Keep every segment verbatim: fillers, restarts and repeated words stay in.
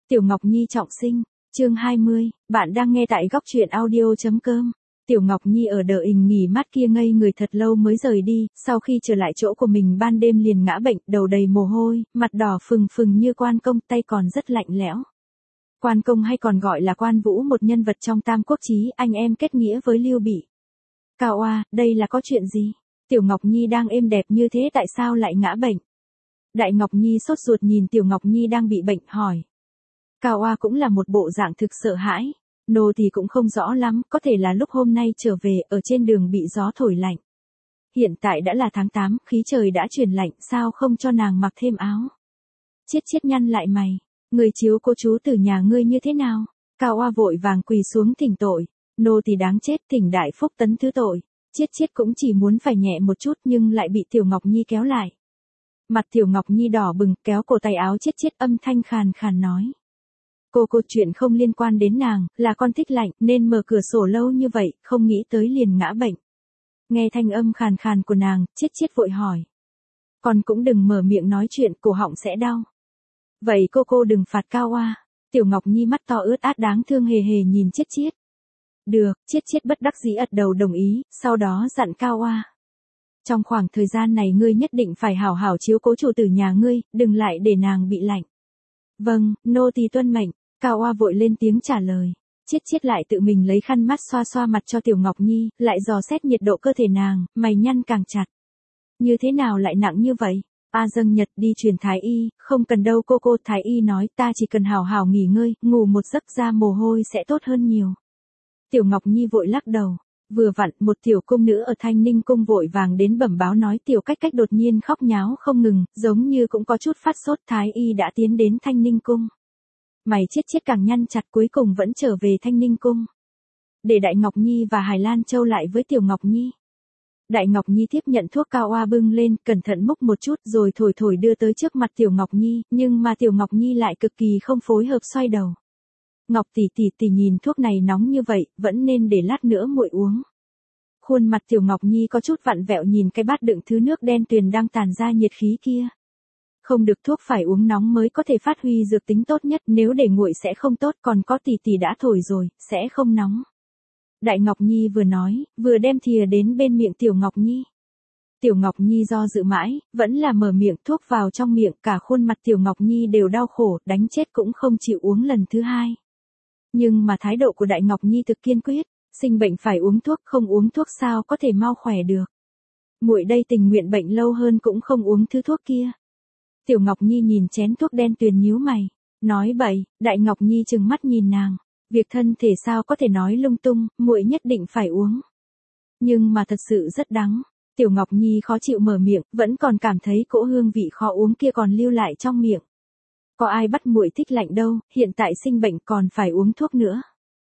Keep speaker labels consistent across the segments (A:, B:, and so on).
A: Tiểu Ngọc Nhi trọng sinh, chương hai mươi, bạn đang nghe tại góc truyện audio.com. Tiểu Ngọc Nhi ở đờ ình nghỉ mát kia ngây người thật lâu mới rời đi, sau khi trở lại chỗ của mình ban đêm liền ngã bệnh, đầu đầy mồ hôi, mặt đỏ phừng phừng như Quan Công, tay còn rất lạnh lẽo. Quan Công hay còn gọi là Quan Vũ, một nhân vật trong Tam Quốc Chí, anh em kết nghĩa với Lưu Bị. Cao oa, đây là có chuyện gì? Tiểu Ngọc Nhi đang êm đẹp như thế tại sao lại ngã bệnh? Đại Ngọc Nhi sốt ruột nhìn Tiểu Ngọc Nhi đang bị bệnh, hỏi. Cao oa cũng là một bộ dạng thực sợ hãi. Nô thì cũng không rõ lắm, có thể là lúc hôm nay trở về, ở trên đường bị gió thổi lạnh. Hiện tại đã là tháng tám, khí trời đã chuyển lạnh, sao không cho nàng mặc thêm áo? Chiết Chiết nhăn lại mày, người chiếu cô chú từ nhà ngươi như thế nào? Cao oa vội vàng quỳ xuống thỉnh tội, nô thì đáng chết, thỉnh đại phúc tấn thứ tội. Chiết Chiết cũng chỉ muốn phải nhẹ một chút nhưng lại bị Tiểu Ngọc Nhi kéo lại. Mặt Tiểu Ngọc Nhi đỏ bừng, kéo cổ tay áo Chiết Chiết, âm thanh khàn khàn nói. Cô cô chuyện không liên quan đến nàng, là con thích lạnh nên mở cửa sổ lâu như vậy, không nghĩ tới liền ngã bệnh. Nghe thanh âm khàn khàn của nàng, Chiết Chiết vội hỏi. Con cũng đừng mở miệng nói chuyện, cổ họng sẽ đau. Vậy cô cô đừng phạt Cao oa. Tiểu Ngọc Nhi mắt to ướt át đáng thương hề hề nhìn Chiết Chiết. Được, Chiết Chiết bất đắc dĩ ật đầu đồng ý, sau đó dặn Cao oa. Trong khoảng thời gian này ngươi nhất định phải hảo hảo chiếu cố chủ tử nhà ngươi, đừng lại để nàng bị lạnh. Vâng, nô tỳ tuân mệnh. Cao oa vội lên tiếng trả lời. Chiết Chiết lại tự mình lấy khăn mắt xoa xoa mặt cho Tiểu Ngọc Nhi, lại dò xét nhiệt độ cơ thể nàng, mày nhăn càng chặt. Như thế nào lại nặng như vậy? A dâng Nhật đi truyền thái y, không cần đâu cô cô. Thái y nói ta chỉ cần hảo hảo nghỉ ngơi, ngủ một giấc ra mồ hôi sẽ tốt hơn nhiều. Tiểu Ngọc Nhi vội lắc đầu. Vừa vặn, một tiểu cung nữ ở Thanh Ninh cung vội vàng đến bẩm báo nói Tiểu Cách Cách đột nhiên khóc nháo không ngừng, giống như cũng có chút phát sốt. Thái y đã tiến đến Thanh Ninh cung. Mày Chiết Chiết càng nhăn chặt, cuối cùng vẫn trở về Thanh Ninh cung. Để Đại Ngọc Nhi và Hải Lan Châu lại với Tiểu Ngọc Nhi. Đại Ngọc Nhi tiếp nhận thuốc Cao oa bưng lên, cẩn thận múc một chút rồi thổi thổi đưa tới trước mặt Tiểu Ngọc Nhi, nhưng mà Tiểu Ngọc Nhi lại cực kỳ không phối hợp, xoay đầu. Ngọc tỷ tỷ tỷ nhìn thuốc này nóng như vậy, vẫn nên để lát nữa muội uống. Khuôn mặt Tiểu Ngọc Nhi có chút vặn vẹo nhìn cái bát đựng thứ nước đen tuyền đang tàn ra nhiệt khí kia. Không được, thuốc phải uống nóng mới có thể phát huy dược tính tốt nhất, nếu để nguội sẽ không tốt, còn có tỷ tỷ đã thổi rồi, sẽ không nóng. Đại Ngọc Nhi vừa nói, vừa đem thìa đến bên miệng Tiểu Ngọc Nhi. Tiểu Ngọc Nhi do dự mãi, vẫn là mở miệng, thuốc vào trong miệng, cả khuôn mặt Tiểu Ngọc Nhi đều đau khổ, đánh chết cũng không chịu uống lần thứ hai. Nhưng mà thái độ của Đại Ngọc Nhi thực kiên quyết, sinh bệnh phải uống thuốc, không uống thuốc sao có thể mau khỏe được. Muội đây tình nguyện bệnh lâu hơn cũng không uống thứ thuốc kia. Tiểu Ngọc Nhi nhìn chén thuốc đen tuyền nhíu mày, nói bậy. Đại Ngọc Nhi trừng mắt nhìn nàng, việc thân thể sao có thể nói lung tung, muội nhất định phải uống. Nhưng mà thật sự rất đắng. Tiểu Ngọc Nhi khó chịu mở miệng, vẫn còn cảm thấy cỗ hương vị khó uống kia còn lưu lại trong miệng. Có ai bắt muội thích lạnh đâu, hiện tại sinh bệnh còn phải uống thuốc nữa.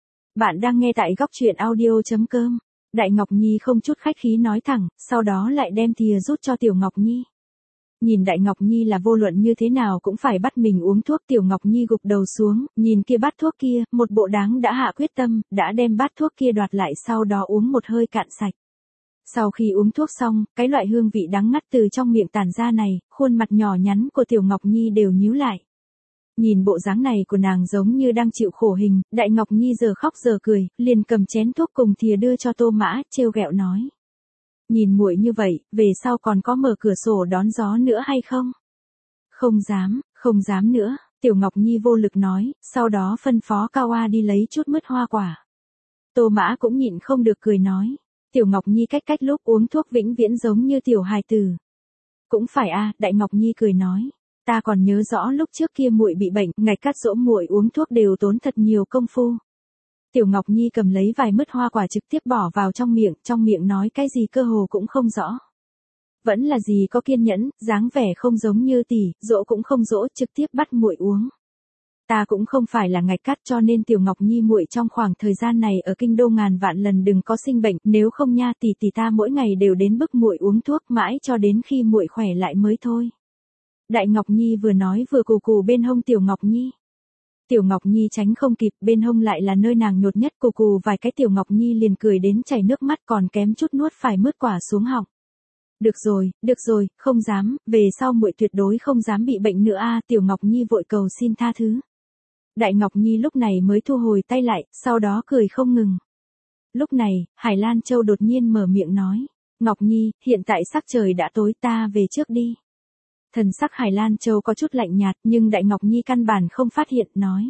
A: Bạn đang nghe tại góc truyện audio.com. Đại Ngọc Nhi không chút khách khí nói thẳng, sau đó lại đem thìa rút cho Tiểu Ngọc Nhi. Nhìn Đại Ngọc Nhi là vô luận như thế nào cũng phải bắt mình uống thuốc. Tiểu Ngọc Nhi gục đầu xuống, nhìn kia bát thuốc kia, một bộ đáng đã hạ quyết tâm, đã đem bát thuốc kia đoạt lại, sau đó uống một hơi cạn sạch. Sau khi uống thuốc xong, cái loại hương vị đắng ngắt từ trong miệng tản ra này, khuôn mặt nhỏ nhắn của Tiểu Ngọc Nhi đều nhíu lại. Nhìn bộ dáng này của nàng giống như đang chịu khổ hình, Đại Ngọc Nhi giờ khóc giờ cười, liền cầm chén thuốc cùng thìa đưa cho Tô Mã, trêu ghẹo nói. Nhìn muội như vậy, về sau còn có mở cửa sổ đón gió nữa hay không? Không dám, không dám nữa, Tiểu Ngọc Nhi vô lực nói, sau đó phân phó Cao oa đi lấy chút mứt hoa quả. Tô Mã cũng nhịn không được cười nói. Tiểu Ngọc Nhi cách cách lúc uống thuốc vĩnh viễn giống như tiểu hài tử. Cũng phải a, Đại Ngọc Nhi cười nói. Ta còn nhớ rõ lúc trước kia muội bị bệnh, ngày cắt dỗ muội uống thuốc đều tốn thật nhiều công phu. Tiểu Ngọc Nhi cầm lấy vài mứt hoa quả trực tiếp bỏ vào trong miệng, trong miệng nói cái gì cơ hồ cũng không rõ. Vẫn là gì có kiên nhẫn, dáng vẻ không giống như tỷ, dỗ cũng không dỗ, trực tiếp bắt muội uống. Ta cũng không phải là ngạch cắt, cho nên Tiểu Ngọc Nhi muội trong khoảng thời gian này ở kinh đô ngàn vạn lần đừng có sinh bệnh, nếu không nha tỷ tỷ ta mỗi ngày đều đến bức muội uống thuốc mãi cho đến khi muội khỏe lại mới thôi. Đại Ngọc Nhi vừa nói vừa cù cù bên hông Tiểu Ngọc Nhi. Tiểu Ngọc Nhi tránh không kịp, bên hông lại là nơi nàng nhột nhất, cù cù vài cái Tiểu Ngọc Nhi liền cười đến chảy nước mắt, còn kém chút nuốt phải mứt quả xuống họng. Được rồi, được rồi, không dám, về sau muội tuyệt đối không dám bị bệnh nữa a. Tiểu Ngọc Nhi vội cầu xin tha thứ. Đại Ngọc Nhi lúc này mới thu hồi tay lại, sau đó cười không ngừng. Lúc này, Hải Lan Châu đột nhiên mở miệng nói. Ngọc Nhi, hiện tại sắc trời đã tối, ta về trước đi. Thần sắc Hải Lan Châu có chút lạnh nhạt, nhưng Đại Ngọc Nhi căn bản không phát hiện, nói.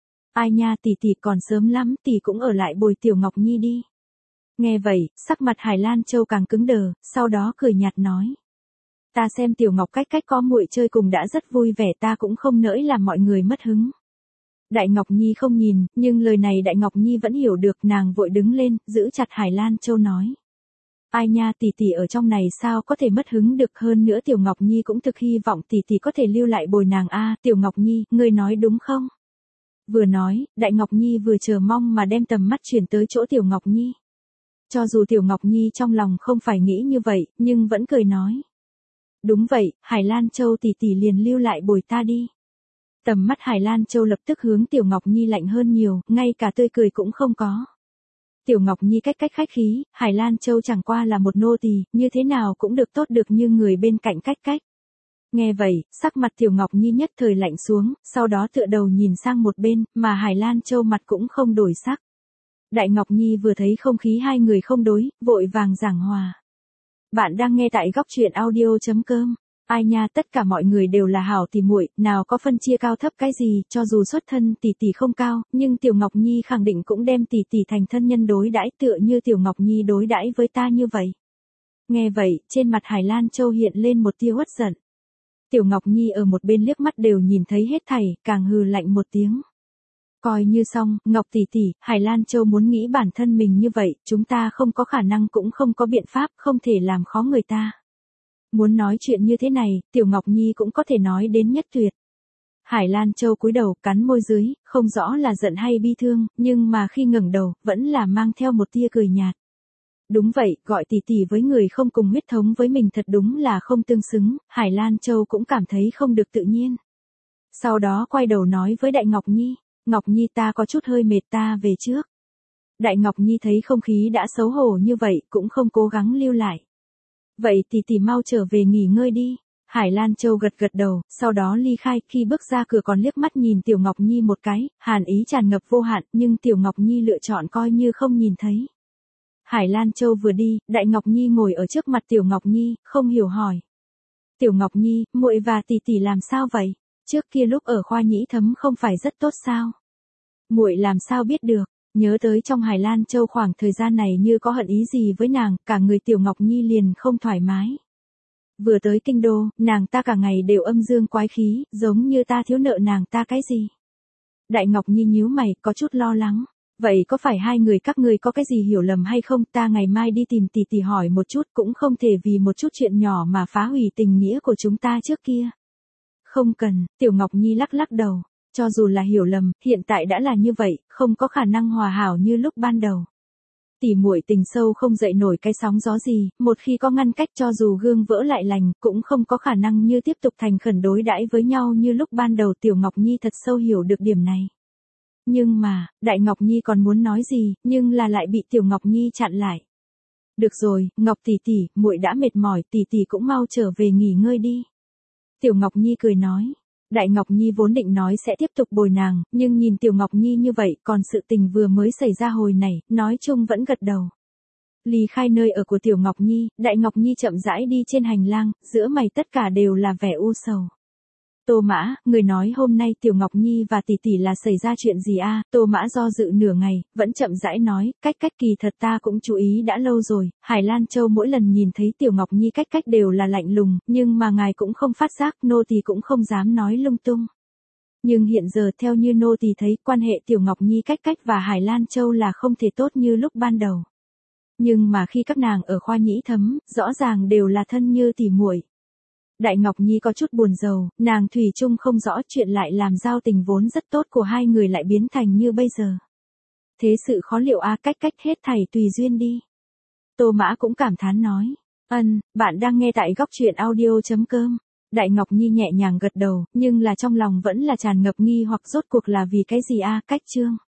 A: Ai nha, tỷ tỷ còn sớm lắm, tỷ cũng ở lại bồi Tiểu Ngọc Nhi đi. Nghe vậy, sắc mặt Hải Lan Châu càng cứng đờ, sau đó cười nhạt nói. Ta xem Tiểu Ngọc cách cách có muội chơi cùng đã rất vui vẻ, ta cũng không nỡ làm mọi người mất hứng. Đại Ngọc Nhi không nhìn, nhưng lời này Đại Ngọc Nhi vẫn hiểu được, nàng vội đứng lên, giữ chặt Hải Lan Châu nói. Ai nha, tỷ tỷ ở trong này sao có thể mất hứng được, hơn nữa Tiểu Ngọc Nhi cũng thực hy vọng tỷ tỷ có thể lưu lại bồi nàng a, Tiểu Ngọc Nhi, ngươi nói đúng không? Vừa nói, Đại Ngọc Nhi vừa chờ mong mà đem tầm mắt chuyển tới chỗ Tiểu Ngọc Nhi. Cho dù Tiểu Ngọc Nhi trong lòng không phải nghĩ như vậy, nhưng vẫn cười nói. Đúng vậy, Hải Lan Châu tỷ tỷ liền lưu lại bồi ta đi. Tầm mắt Hải Lan Châu lập tức hướng Tiểu Ngọc Nhi lạnh hơn nhiều, ngay cả tươi cười cũng không có. Tiểu Ngọc Nhi cách cách khách khí, Hải Lan Châu chẳng qua là một nô tỳ, như thế nào cũng được tốt được như người bên cạnh cách cách. Nghe vậy, sắc mặt Tiểu Ngọc Nhi nhất thời lạnh xuống, sau đó tựa đầu nhìn sang một bên, mà Hải Lan Châu mặt cũng không đổi sắc. Đại Ngọc Nhi vừa thấy không khí hai người không đối, vội vàng giảng hòa. Bạn đang nghe tại góc truyện audio chấm com. Ai nha, tất cả mọi người đều là hảo tỷ muội, nào có phân chia cao thấp cái gì, cho dù xuất thân tỷ tỷ không cao, nhưng Tiểu Ngọc Nhi khẳng định cũng đem tỷ tỷ thành thân nhân đối đãi, tựa như Tiểu Ngọc Nhi đối đãi với ta như vậy. Nghe vậy, trên mặt Hải Lan Châu hiện lên một tia uất giận. Tiểu Ngọc Nhi ở một bên liếc mắt đều nhìn thấy hết thảy, càng hừ lạnh một tiếng. Coi như xong, Ngọc tỷ tỷ, Hải Lan Châu muốn nghĩ bản thân mình như vậy, chúng ta không có khả năng cũng không có biện pháp, không thể làm khó người ta. Muốn nói chuyện như thế này, Tiểu Ngọc Nhi cũng có thể nói đến nhất tuyệt. Hải Lan Châu cúi đầu, cắn môi dưới, không rõ là giận hay bi thương, nhưng mà khi ngẩng đầu, vẫn là mang theo một tia cười nhạt. Đúng vậy, gọi tỷ tỷ với người không cùng huyết thống với mình thật đúng là không tương xứng, Hải Lan Châu cũng cảm thấy không được tự nhiên. Sau đó quay đầu nói với Đại Ngọc Nhi, Ngọc Nhi ta có chút hơi mệt, ta về trước. Đại Ngọc Nhi thấy không khí đã xấu hổ như vậy, cũng không cố gắng lưu lại. Vậy tỷ tỷ mau trở về nghỉ ngơi đi. Hải Lan Châu gật gật đầu, sau đó ly khai, khi bước ra cửa còn liếc mắt nhìn Tiểu Ngọc Nhi một cái, hàn ý tràn ngập vô hạn, nhưng Tiểu Ngọc Nhi lựa chọn coi như không nhìn thấy. Hải Lan Châu vừa đi, Đại Ngọc Nhi ngồi ở trước mặt Tiểu Ngọc Nhi, không hiểu hỏi. Tiểu Ngọc Nhi, muội và tỷ tỷ làm sao vậy? Trước kia lúc ở khoa nhĩ thấm không phải rất tốt sao? Muội làm sao biết được? Nhớ tới trong Hải Lan Châu khoảng thời gian này như có hận ý gì với nàng, cả người Tiểu Ngọc Nhi liền không thoải mái. Vừa tới kinh đô, nàng ta cả ngày đều âm dương quái khí, giống như ta thiếu nợ nàng ta cái gì. Đại Ngọc Nhi nhíu mày, có chút lo lắng. Vậy có phải hai người các ngươi có cái gì hiểu lầm hay không, ta ngày mai đi tìm tỷ tỷ hỏi một chút, cũng không thể vì một chút chuyện nhỏ mà phá hủy tình nghĩa của chúng ta trước kia. Không cần, Tiểu Ngọc Nhi lắc lắc đầu. Cho dù là hiểu lầm, hiện tại đã là như vậy, không có khả năng hòa hảo như lúc ban đầu. Tỷ muội tình sâu không dậy nổi cái sóng gió gì, một khi có ngăn cách cho dù gương vỡ lại lành, cũng không có khả năng như tiếp tục thành khẩn đối đãi với nhau như lúc ban đầu. Tiểu Ngọc Nhi thật sâu hiểu được điểm này. Nhưng mà, Đại Ngọc Nhi còn muốn nói gì, nhưng là lại bị Tiểu Ngọc Nhi chặn lại. Được rồi, Ngọc tỷ tỷ, muội đã mệt mỏi, tỷ tỷ cũng mau trở về nghỉ ngơi đi. Tiểu Ngọc Nhi cười nói. Đại Ngọc Nhi vốn định nói sẽ tiếp tục bồi nàng, nhưng nhìn Tiểu Ngọc Nhi như vậy, còn sự tình vừa mới xảy ra hồi này, nói chung vẫn gật đầu. Ly khai nơi ở của Tiểu Ngọc Nhi, Đại Ngọc Nhi chậm rãi đi trên hành lang, giữa mày tất cả đều là vẻ u sầu. Tô Mã, người nói hôm nay Tiểu Ngọc Nhi và tỷ tỷ là xảy ra chuyện gì a? Tô Mã do dự nửa ngày, vẫn chậm rãi nói, cách cách kỳ thật ta cũng chú ý đã lâu rồi, Hải Lan Châu mỗi lần nhìn thấy Tiểu Ngọc Nhi cách cách đều là lạnh lùng, nhưng mà ngài cũng không phát giác, nô tỳ cũng không dám nói lung tung. Nhưng hiện giờ theo như nô tỳ thấy, quan hệ Tiểu Ngọc Nhi cách cách và Hải Lan Châu là không thể tốt như lúc ban đầu. Nhưng mà khi các nàng ở khoa nhĩ thấm, rõ ràng đều là thân như tỉ muội. Đại Ngọc Nhi có chút buồn rầu, nàng thủy chung không rõ chuyện lại làm giao tình vốn rất tốt của hai người lại biến thành như bây giờ. Thế sự khó liệu a, cách cách hết thảy tùy duyên đi. Tô Mã cũng cảm thán nói. Ân, bạn đang nghe tại góc truyện audio chấm com. Đại Ngọc Nhi nhẹ nhàng gật đầu, nhưng là trong lòng vẫn là tràn ngập nghi hoặc rốt cuộc là vì cái gì a, cách chương.